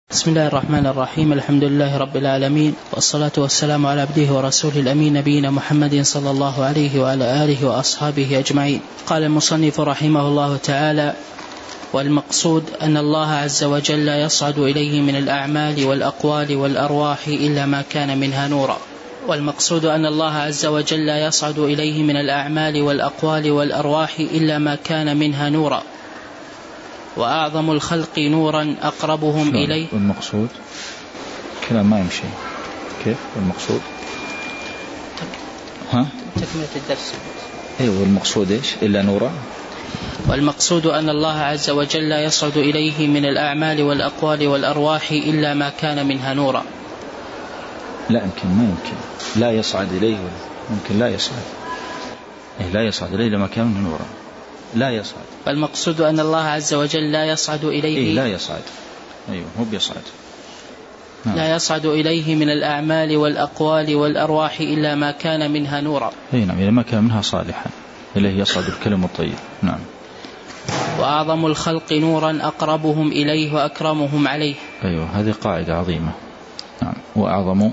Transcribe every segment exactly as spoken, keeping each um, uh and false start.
بسم الله الرحمن الرحيم. الحمد لله رب العالمين، والصلاة والسلام على عبده ورسوله الأمين نبينا محمد صلى الله عليه وعلى آله وأصحابه أجمعين. قال المصنف رحمه الله تعالى: والمقصود أن الله عز وجل يصعد إليه من الأعمال والأقوال والأرواح إلا ما كان منها نورا. والمقصود أن الله عز وجل يصعد إليه من الأعمال والأقوال والأرواح إلا ما كان منها نورا، وأعظم الخلق نورا أقربهم إليه. والمقصود كلام ما يمشي. كيف والمقصود؟ ها؟ تكملة الدرس. ايوه، والمقصود ايش؟ إلا نورا. والمقصود أن الله عز وجل يصعد إليه من الأعمال والأقوال والأرواح إلا ما كان منها نورا. لا يمكن، ما يمكن لا يصعد إليه، ممكن لا يصعد. إيه لا يصعد إليه لما كان منه نورا، لا يصعد. والمقصود أن الله عز وجل لا يصعد إليه. إيه لا يصعد. أيوه هو بيصعد. لا يصعد إليه من الأعمال والأقوال والأرواح إلا ما كان منها نورا. أي نعم، إلا ما كان منها صالحا إليه يصعد الكلم الطيب. نعم. وأعظم الخلق نورا أقربهم إليه وأكرمهم عليه. أيوه هذه قاعدة عظيمة. نعم. وأعظم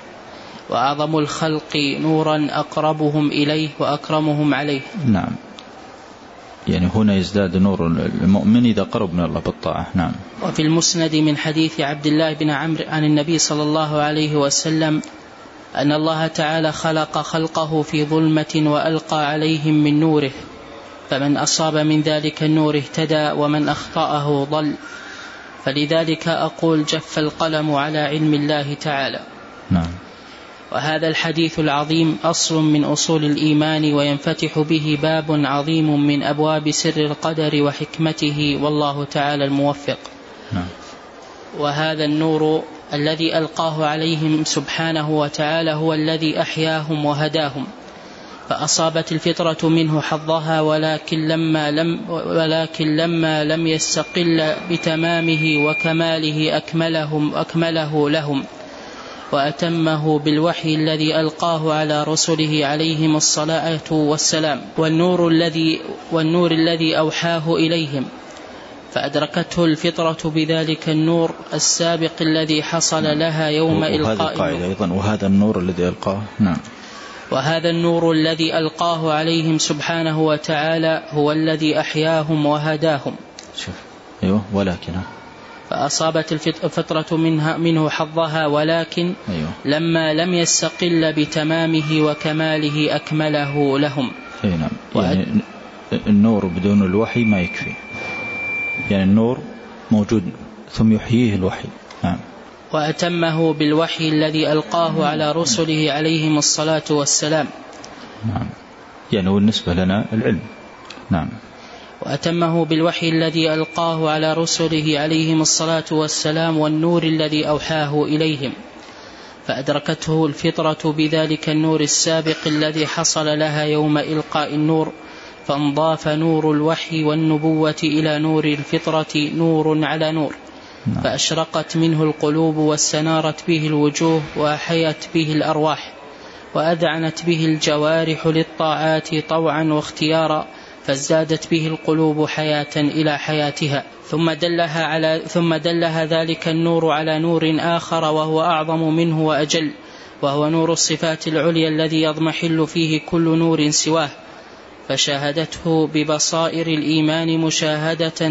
وأعظم الخلق نورا أقربهم إليه وأكرمهم عليه. نعم، يعني هنا يزداد نور المؤمن إذا قرب من الله بالطاعة. نعم. وفي المسند من حديث عبد الله بن عمرو عن النبي صلى الله عليه وسلم أن الله تعالى خلق خلقه في ظلمة وألقى عليهم من نوره، فمن أصاب من ذلك النور اهتدى ومن أخطأه ضل، فلذلك أقول جف القلم على علم الله تعالى. نعم. وهذا الحديث العظيم أصل من أصول الإيمان، وينفتح به باب عظيم من أبواب سر القدر وحكمته، والله تعالى الموفق. نعم. وهذا النور الذي ألقاه عليهم سبحانه وتعالى هو الذي أحياهم وهداهم، فأصابت الفطرة منه حظها، ولكن لما لم, ولكن لما لم يستقل بتمامه وكماله أكملهم أكمله لهم وأتمه بالوحي الذي ألقاه على رسله عليهم الصلاة والسلام، والنور الذي, والنور الذي أوحاه إليهم، فأدركته الفطرة بذلك النور السابق الذي حصل لها يوم إلقاء أيضا. وهذا النور الذي ألقاه. نعم. وهذا النور الذي ألقاه عليهم سبحانه وتعالى هو الذي أحياهم وهداهم. شوف. أيوه. ولكن فأصابت الفطرة منها منه حظها، ولكن أيوه. لما لم يستقل بتمامه وكماله أكمله لهم. أي نعم. يعني النور بدون الوحي ما يكفي، يعني النور موجود ثم يحييه الوحي. نعم. وأتمه بالوحي الذي ألقاه على رسله عليهم الصلاة والسلام. نعم. يعني بالنسبة لنا العلم. نعم. وأتمه بالوحي الذي ألقاه على رسله عليهم الصلاة والسلام، والنور الذي أوحاه إليهم، فأدركته الفطرة بذلك النور السابق الذي حصل لها يوم إلقاء النور، فانضاف نور الوحي والنبوة إلى نور الفطرة نور على نور، فأشرقت منه القلوب واستنارت به الوجوه وأحيت به الأرواح وأذعنت به الجوارح للطاعات طوعا واختيارا، فازدادت به القلوب حياة إلى حياتها، ثم دلها, على ثم دلها ذلك النور على نور آخر وهو أعظم منه وأجل، وهو نور الصفات العليا الذي يضمحل فيه كل نور سواه، فشاهدته ببصائر الإيمان مشاهدة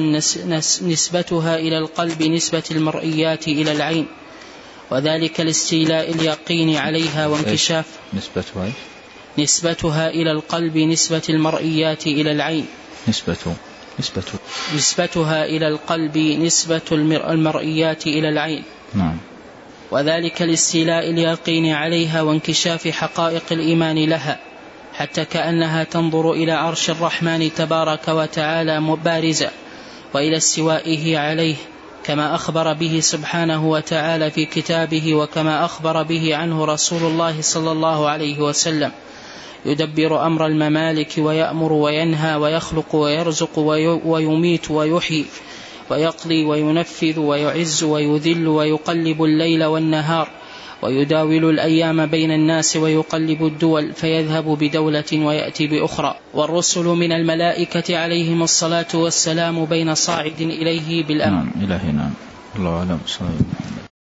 نسبتها إلى القلب نسبة المرئيات إلى العين، وذلك لاستيلاء اليقين عليها وانكشاف نسبتها نسبتها إلى القلب نسبة المرئيات إلى العين نسبة نسبة نسبتها إلى القلب نسبة المرئيات إلى العين. نعم. وذلك لاستيلاء اليقين عليها وانكشاف حقائق الإيمان لها، حتى كأنها تنظر إلى عرش الرحمن تبارك وتعالى مبارزة، وإلى استوائه عليه كما أخبر به سبحانه وتعالى في كتابه، وكما أخبر به عنه رسول الله صلى الله عليه وسلم، يدبر أمر الممالك ويأمر وينهى ويخلق ويرزق ويميت ويحيي ويقضي وينفذ ويعز ويذل ويقلب الليل والنهار ويداول الأيام بين الناس ويقلب الدول، فيذهب بدولة ويأتي بأخرى. والرسل من الملائكة عليهم الصلاة والسلام بين صاعد إليه بالأمر. نعم. إلهي نعم. الله أعلم.